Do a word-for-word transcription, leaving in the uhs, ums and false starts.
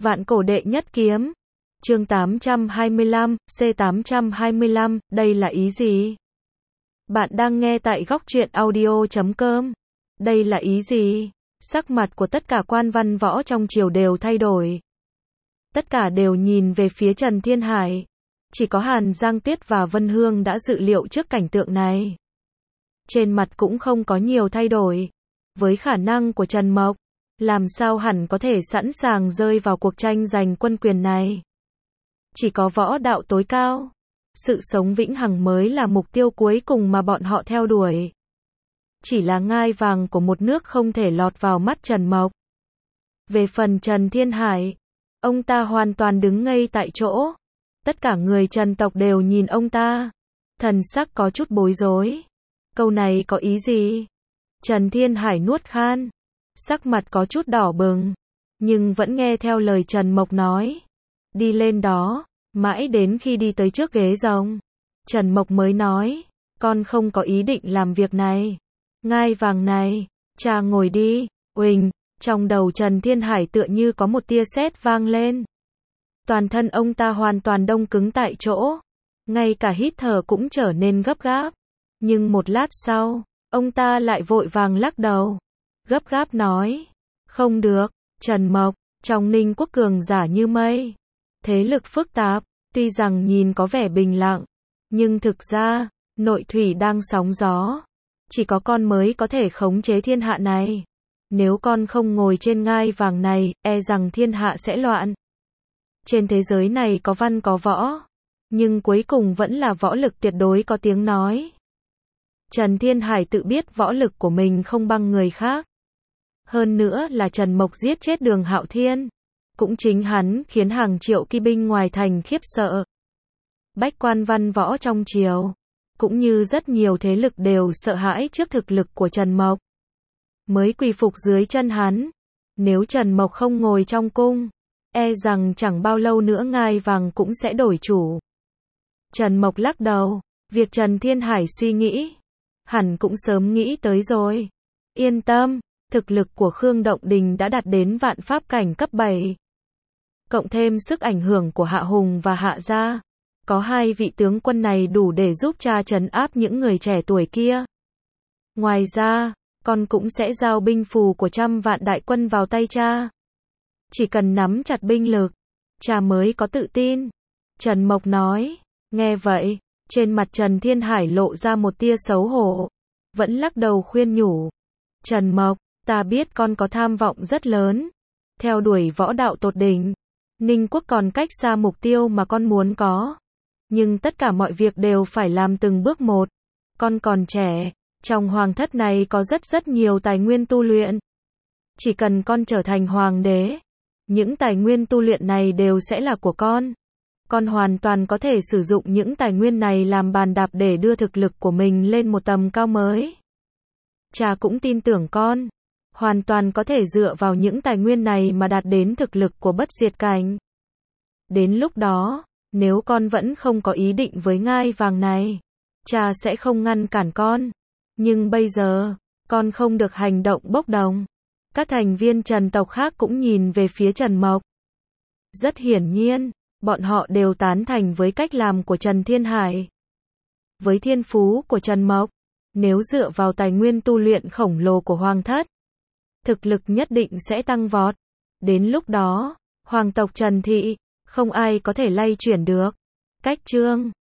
Vạn cổ đệ nhất kiếm. Chương tám trăm hai mươi lăm, C tám trăm hai mươi lăm, đây là ý gì? Bạn đang nghe tại góc truyện audio chấm com. Đây là ý gì? Sắc mặt của tất cả quan văn võ trong triều đều thay đổi. Tất cả đều nhìn về phía Trần Thiên Hải. Chỉ có Hàn Giang Tuyết và Vân Hương đã dự liệu trước cảnh tượng này. Trên mặt cũng không có nhiều thay đổi. Với khả năng của Trần Mộc, làm sao hẳn có thể sẵn sàng rơi vào cuộc tranh giành quân quyền này. Chỉ có võ đạo tối cao, sự sống vĩnh hằng mới là mục tiêu cuối cùng mà bọn họ theo đuổi. Chỉ là ngai vàng của một nước không thể lọt vào mắt Trần Mộc. Về phần Trần Thiên Hải, ông ta hoàn toàn đứng ngây tại chỗ. Tất cả người Trần tộc đều nhìn ông ta, thần sắc có chút bối rối. Câu này có ý gì? Trần Thiên Hải nuốt khan, sắc mặt có chút đỏ bừng, nhưng vẫn nghe theo lời Trần Mộc nói. Đi lên đó, mãi đến khi đi tới trước ghế rồng, Trần Mộc mới nói, con không có ý định làm việc này. Ngai vàng này, cha ngồi đi. Uỳnh, trong đầu Trần Thiên Hải tựa như có một tia sét vang lên. Toàn thân ông ta hoàn toàn đông cứng tại chỗ, ngay cả hít thở cũng trở nên gấp gáp. Nhưng một lát sau, ông ta lại vội vàng lắc đầu, gấp gáp nói, không được. Trần Mộc, trong Ninh quốc cường giả như mây, thế lực phức tạp, tuy rằng nhìn có vẻ bình lặng, nhưng thực ra, nội thủy đang sóng gió. Chỉ có con mới có thể khống chế thiên hạ này. Nếu con không ngồi trên ngai vàng này, e rằng thiên hạ sẽ loạn. Trên thế giới này có văn có võ, nhưng cuối cùng vẫn là võ lực tuyệt đối có tiếng nói. Trần Thiên Hải tự biết võ lực của mình không bằng người khác. Hơn nữa là Trần Mộc giết chết Đường Hạo Thiên. Cũng chính hắn khiến hàng triệu kỵ binh ngoài thành khiếp sợ. Bách quan văn võ trong triều, cũng như rất nhiều thế lực đều sợ hãi trước thực lực của Trần Mộc. Mới quỳ phục dưới chân hắn. Nếu Trần Mộc không ngồi trong cung, e rằng chẳng bao lâu nữa ngai vàng cũng sẽ đổi chủ. Trần Mộc lắc đầu, việc Trần Thiên Hải suy nghĩ, hẳn cũng sớm nghĩ tới rồi. Yên tâm, thực lực của Khương Động Đình đã đạt đến vạn pháp cảnh cấp bảy. Cộng thêm sức ảnh hưởng của Hạ Hùng và Hạ Gia, có hai vị tướng quân này đủ để giúp cha trấn áp những người trẻ tuổi kia. Ngoài ra, con cũng sẽ giao binh phù của trăm vạn đại quân vào tay cha. Chỉ cần nắm chặt binh lực, cha mới có tự tin. Trần Mộc nói. Nghe vậy, trên mặt Trần Thiên Hải lộ ra một tia xấu hổ, vẫn lắc đầu khuyên nhủ. Trần Mộc, ta biết con có tham vọng rất lớn, theo đuổi võ đạo tột đỉnh. Ninh quốc còn cách xa mục tiêu mà con muốn có. Nhưng tất cả mọi việc đều phải làm từng bước một. Con còn trẻ, trong hoàng thất này có rất rất nhiều tài nguyên tu luyện. Chỉ cần con trở thành hoàng đế, những tài nguyên tu luyện này đều sẽ là của con. Con hoàn toàn có thể sử dụng những tài nguyên này làm bàn đạp để đưa thực lực của mình lên một tầm cao mới. Cha cũng tin tưởng con, hoàn toàn có thể dựa vào những tài nguyên này mà đạt đến thực lực của bất diệt cảnh. Đến lúc đó, nếu con vẫn không có ý định với ngai vàng này, cha sẽ không ngăn cản con. Nhưng bây giờ, con không được hành động bốc đồng. Các thành viên Trần tộc khác cũng nhìn về phía Trần Mộc. Rất hiển nhiên, bọn họ đều tán thành với cách làm của Trần Thiên Hải. Với thiên phú của Trần Mộc, nếu dựa vào tài nguyên tu luyện khổng lồ của hoàng thất, thực lực nhất định sẽ tăng vọt. Đến lúc đó, hoàng tộc Trần Thị, không ai có thể lay chuyển được. Cách chương